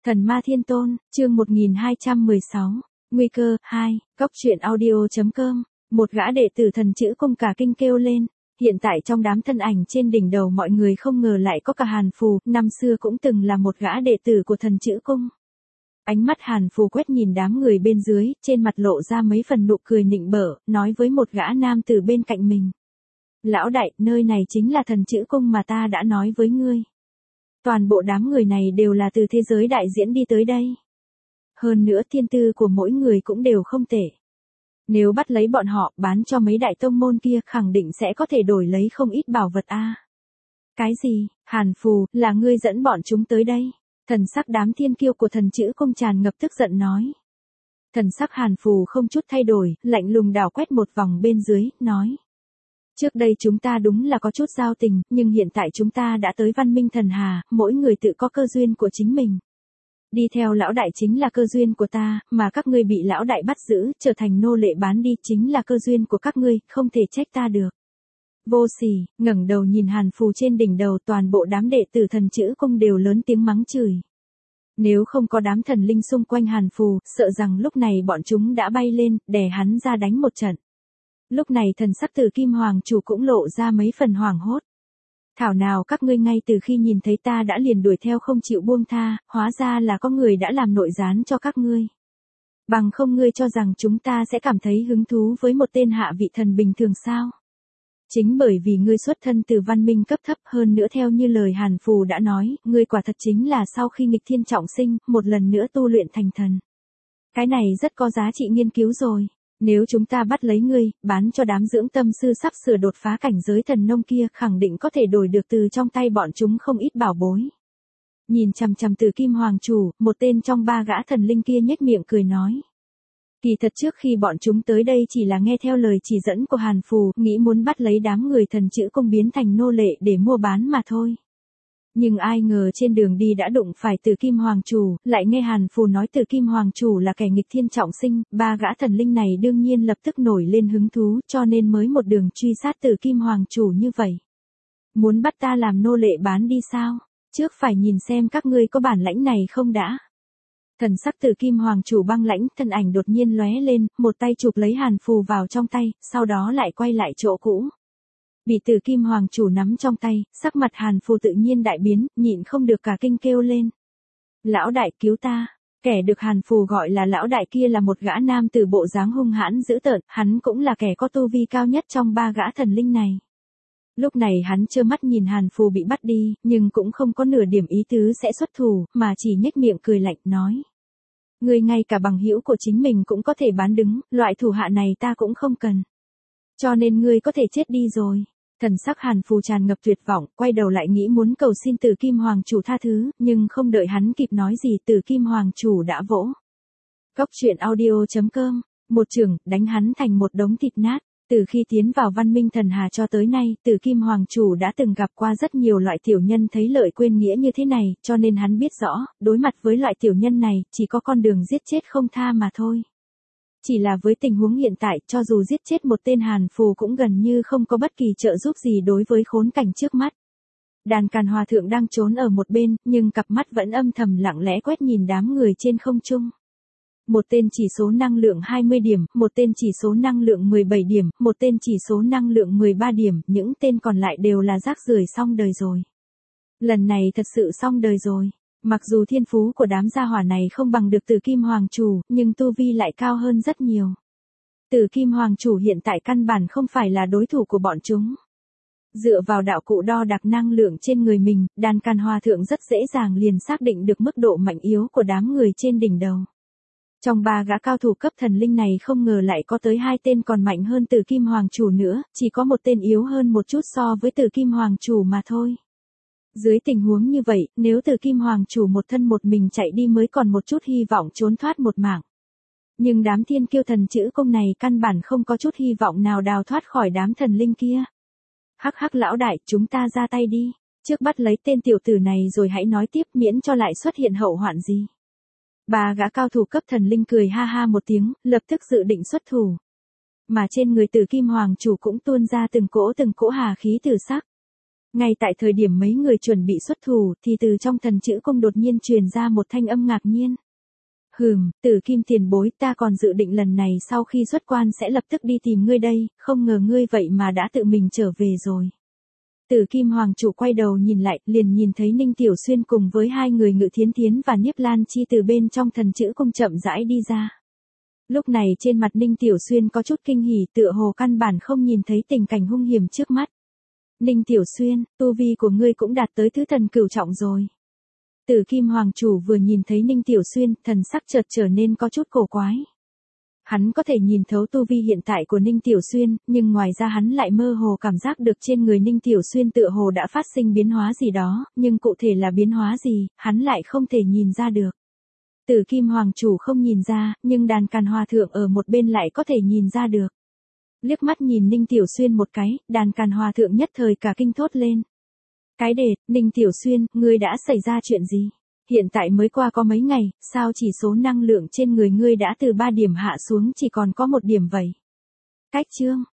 Thần Ma Thiên Tôn, chương 1216, Nguy cơ, 2, Cốc truyện audio.com, một gã đệ tử thần chữ cung cả kinh kêu lên. Hiện tại trong đám thân ảnh trên đỉnh đầu mọi người không ngờ lại có cả Hàn Phù, năm xưa cũng từng là một gã đệ tử của thần chữ cung. Ánh mắt Hàn Phù quét nhìn đám người bên dưới, trên mặt lộ ra mấy phần nụ cười nịnh bợ, nói với một gã nam tử bên cạnh mình. Lão đại, nơi này chính là thần chữ cung mà ta đã nói với ngươi. Toàn bộ đám người này đều là từ thế giới đại diễn đi tới đây. Hơn nữa thiên tư của mỗi người cũng đều không tệ. Nếu bắt lấy bọn họ bán cho mấy đại tông môn kia khẳng định sẽ có thể đổi lấy không ít bảo vật a. Cái gì, Hàn Phù, là ngươi dẫn bọn chúng tới đây? Thần sắc đám thiên kiêu của thần chữ cung tràn ngập tức giận nói. Thần sắc Hàn Phù không chút thay đổi, lạnh lùng đảo quét một vòng bên dưới, nói. Trước đây chúng ta đúng là có chút giao tình, nhưng hiện tại chúng ta đã tới Văn Minh Thần Hà, mỗi người tự có cơ duyên của chính mình. Đi theo lão đại chính là cơ duyên của ta, mà các ngươi bị lão đại bắt giữ, trở thành nô lệ bán đi chính là cơ duyên của các ngươi, không thể trách ta được. Vô sỉ, ngẩng đầu nhìn Hàn Phù trên đỉnh đầu, toàn bộ đám đệ tử thần chữ cung đều lớn tiếng mắng chửi. Nếu không có đám thần linh xung quanh Hàn Phù, sợ rằng lúc này bọn chúng đã bay lên, đè hắn ra đánh một trận. Lúc này thần sắc Tử Kim Hoàng chủ cũng lộ ra mấy phần hoảng hốt. Thảo nào các ngươi ngay từ khi nhìn thấy ta đã liền đuổi theo không chịu buông tha, hóa ra là có người đã làm nội gián cho các ngươi. Bằng không ngươi cho rằng chúng ta sẽ cảm thấy hứng thú với một tên hạ vị thần bình thường sao? Chính bởi vì ngươi xuất thân từ văn minh cấp thấp, hơn nữa theo như lời Hàn Phù đã nói, ngươi quả thật chính là sau khi nghịch thiên trọng sinh, một lần nữa tu luyện thành thần. Cái này rất có giá trị nghiên cứu rồi. Nếu chúng ta bắt lấy ngươi, bán cho đám dưỡng tâm sư sắp sửa đột phá cảnh giới thần nông kia, khẳng định có thể đổi được từ trong tay bọn chúng không ít bảo bối. Nhìn chằm chằm Tử Kim Hoàng chủ, một tên trong ba gã thần linh kia nhếch miệng cười nói. Kỳ thật trước khi bọn chúng tới đây chỉ là nghe theo lời chỉ dẫn của Hàn Phù, nghĩ muốn bắt lấy đám người thần chữ cung biến thành nô lệ để mua bán mà thôi. Nhưng ai ngờ trên đường đi đã đụng phải Tử Kim Hoàng chủ, lại nghe Hàn Phù nói Tử Kim Hoàng chủ là kẻ nghịch thiên trọng sinh, ba gã thần linh này đương nhiên lập tức nổi lên hứng thú, cho nên mới một đường truy sát Tử Kim Hoàng chủ như vậy. Muốn bắt ta làm nô lệ bán đi sao? Trước phải nhìn xem các ngươi có bản lãnh này không đã. Thần sắc Tử Kim Hoàng chủ băng lãnh, thân ảnh đột nhiên lóe lên, một tay chụp lấy Hàn Phù vào trong tay, sau đó lại quay lại chỗ cũ. Bị Tử Kim Hoàng chủ nắm trong tay, sắc mặt Hàn Phù tự nhiên đại biến, nhịn không được cả kinh kêu lên. Lão đại cứu ta. Kẻ được Hàn Phù gọi là lão đại kia là một gã nam từ bộ dáng hung hãn dữ tợn, hắn cũng là kẻ có tu vi cao nhất trong ba gã thần linh này. Lúc này hắn trơ mắt nhìn Hàn Phù bị bắt đi, nhưng cũng không có nửa điểm ý tứ sẽ xuất thủ, mà chỉ nhếch miệng cười lạnh nói. Ngươi ngay cả bằng hữu của chính mình cũng có thể bán đứng, loại thủ hạ này ta cũng không cần. Cho nên ngươi có thể chết đi rồi. Thần sắc Hàn Phù tràn ngập tuyệt vọng, quay đầu lại nghĩ muốn cầu xin Tử Kim Hoàng chủ tha thứ, nhưng không đợi hắn kịp nói gì Tử Kim Hoàng chủ đã vỗ. Cốc truyện audio.com, một chưởng, đánh hắn thành một đống thịt nát. Từ khi tiến vào Văn Minh Thần Hà cho tới nay, Tử Kim Hoàng chủ đã từng gặp qua rất nhiều loại tiểu nhân thấy lợi quên nghĩa như thế này, cho nên hắn biết rõ, đối mặt với loại tiểu nhân này, chỉ có con đường giết chết không tha mà thôi. Chỉ là với tình huống hiện tại, cho dù giết chết một tên Hàn Phù cũng gần như không có bất kỳ trợ giúp gì đối với khốn cảnh trước mắt. Đàn Càn Hòa Thượng đang trốn ở một bên, nhưng cặp mắt vẫn âm thầm lặng lẽ quét nhìn đám người trên không trung. Một tên chỉ số năng lượng 20 điểm, một tên chỉ số năng lượng 17 điểm, một tên chỉ số năng lượng 13 điểm, những tên còn lại đều là rác rưởi xong đời rồi. Lần này thật sự xong đời rồi. Mặc dù thiên phú của đám gia hỏa này không bằng được Tử Kim Hoàng chủ, nhưng tu vi lại cao hơn rất nhiều. Tử Kim Hoàng chủ hiện tại căn bản không phải là đối thủ của bọn chúng. Dựa vào đạo cụ đo đạc năng lượng trên người mình, Đàn Càn Hòa Thượng rất dễ dàng liền xác định được mức độ mạnh yếu của đám người trên đỉnh đầu. Trong ba gã cao thủ cấp thần linh này không ngờ lại có tới hai tên còn mạnh hơn Tử Kim Hoàng chủ nữa, chỉ có một tên yếu hơn một chút so với Tử Kim Hoàng chủ mà thôi. Dưới tình huống như vậy, nếu Tử Kim Hoàng chủ một thân một mình chạy đi mới còn một chút hy vọng trốn thoát một mạng. Nhưng đám thiên kiêu thần chữ cung này căn bản không có chút hy vọng nào đào thoát khỏi đám thần linh kia. Hắc hắc lão đại, chúng ta ra tay đi. Trước bắt lấy tên tiểu tử này rồi hãy nói tiếp miễn cho lại xuất hiện hậu hoạn gì. Ba gã cao thủ cấp thần linh cười ha ha một tiếng, lập tức dự định xuất thủ. Mà trên người Tử Kim Hoàng chủ cũng tuôn ra từng cỗ hà khí tử sắc. Ngay tại thời điểm mấy người chuẩn bị xuất thủ thì từ trong thần chữ cung đột nhiên truyền ra một thanh âm ngạc nhiên. Tử Kim tiền bối, ta còn dự định lần này sau khi xuất quan sẽ lập tức đi tìm ngươi đây, không ngờ ngươi vậy mà đã tự mình trở về rồi. Tử Kim Hoàng chủ quay đầu nhìn lại, liền nhìn thấy Ninh Tiểu Xuyên cùng với hai người Ngự Thiến Thiến và Niếp Lan Chi từ bên trong thần chữ cung chậm rãi đi ra. Lúc này trên mặt Ninh Tiểu Xuyên có chút kinh hỉ, tựa hồ căn bản không nhìn thấy tình cảnh hung hiểm trước mắt. Ninh Tiểu Xuyên, tu vi của ngươi cũng đạt tới thứ thần cửu trọng rồi. Tử Kim Hoàng chủ vừa nhìn thấy Ninh Tiểu Xuyên, thần sắc chợt trở nên có chút cổ quái. Hắn có thể nhìn thấu tu vi hiện tại của Ninh Tiểu Xuyên, nhưng ngoài ra hắn lại mơ hồ cảm giác được trên người Ninh Tiểu Xuyên tựa hồ đã phát sinh biến hóa gì đó, nhưng cụ thể là biến hóa gì, hắn lại không thể nhìn ra được. Tử Kim Hoàng chủ không nhìn ra, nhưng Đàn Càn Hòa Thượng ở một bên lại có thể nhìn ra được. Liếc mắt nhìn Ninh Tiểu Xuyên một cái, Đàn Càn Hòa Thượng nhất thời cả kinh thốt lên. Cái đệt, Ninh Tiểu Xuyên, ngươi đã xảy ra chuyện gì? Hiện tại mới qua có mấy ngày, sao chỉ số năng lượng trên người ngươi đã từ 3 điểm hạ xuống chỉ còn có 1 điểm vậy? Cách chương